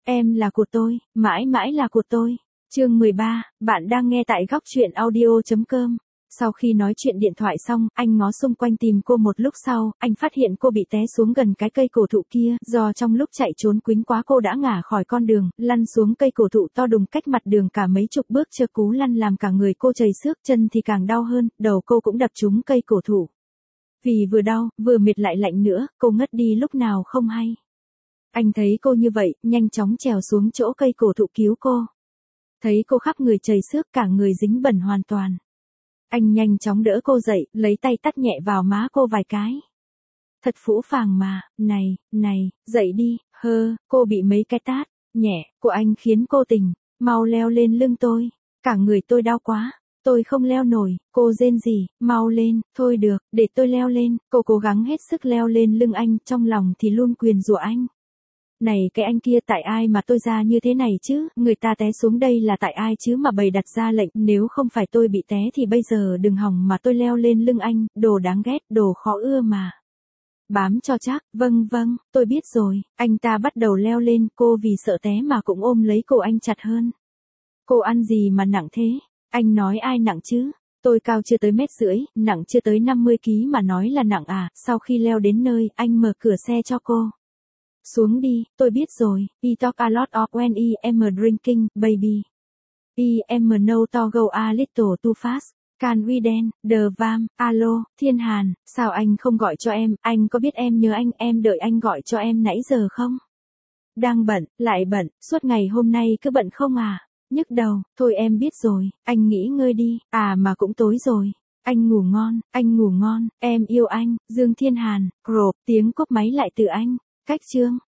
Em là của tôi, mãi mãi là của tôi. Chương 13, bạn đang nghe tại góc truyện audio.com. Sau khi nói chuyện điện thoại xong, anh ngó xung quanh tìm cô một lúc sau, anh phát hiện cô bị té xuống gần cái cây cổ thụ kia, do trong lúc chạy trốn quýnh quá cô đã ngả khỏi con đường, lăn xuống cây cổ thụ to đùng cách mặt đường cả mấy chục bước, chưa cú lăn làm cả người cô chảy xước, chân thì càng đau hơn, đầu cô cũng đập trúng cây cổ thụ. Vì vừa đau, vừa mệt lại lạnh nữa, cô ngất đi lúc nào không hay. Anh thấy cô như vậy, nhanh chóng trèo xuống chỗ cây cổ thụ cứu cô. Thấy cô khắp người chảy xước, cả người dính bẩn hoàn toàn. Anh nhanh chóng đỡ cô dậy, lấy tay tát nhẹ vào má cô vài cái. Thật phũ phàng mà, này, dậy đi, cô bị mấy cái tát, nhẹ, của anh khiến cô tỉnh, mau leo lên lưng tôi, cả người tôi đau quá, tôi không leo nổi, cô rên rỉ, mau lên, thôi được, để tôi leo lên, cô cố gắng hết sức leo lên lưng anh, trong lòng thì luôn nguyền rủa anh. Này cái anh kia, tại ai mà tôi ra như thế này chứ, người ta té xuống đây là tại ai chứ mà bày đặt ra lệnh, nếu không phải tôi bị té thì bây giờ đừng hòng mà tôi leo lên lưng anh, đồ đáng ghét, đồ khó ưa mà. Bám cho chắc, vâng, tôi biết rồi, anh ta bắt đầu leo lên, cô vì sợ té mà cũng ôm lấy cổ anh chặt hơn. Cô ăn gì mà nặng thế? Anh nói ai nặng chứ? Tôi cao chưa tới 1,5 mét, nặng chưa tới 50 kg mà nói là nặng à? Sau khi leo đến nơi, anh mở cửa xe cho cô. Xuống đi, tôi biết rồi, I talk a lot of when I am drinking, baby. I am no to go a little too fast. Can we dance, the vam, alo, Thiên Hàn, sao anh không gọi cho anh có biết em nhớ anh, em đợi anh gọi cho em nãy giờ không? Đang bận, lại bận, suốt ngày hôm nay cứ bận không à? Nhức đầu, thôi em biết rồi, anh nghỉ ngơi đi, à mà cũng tối rồi. Anh ngủ ngon, em yêu anh, Dương Thiên Hàn, crop, tiếng cúp máy lại từ anh. Cách chương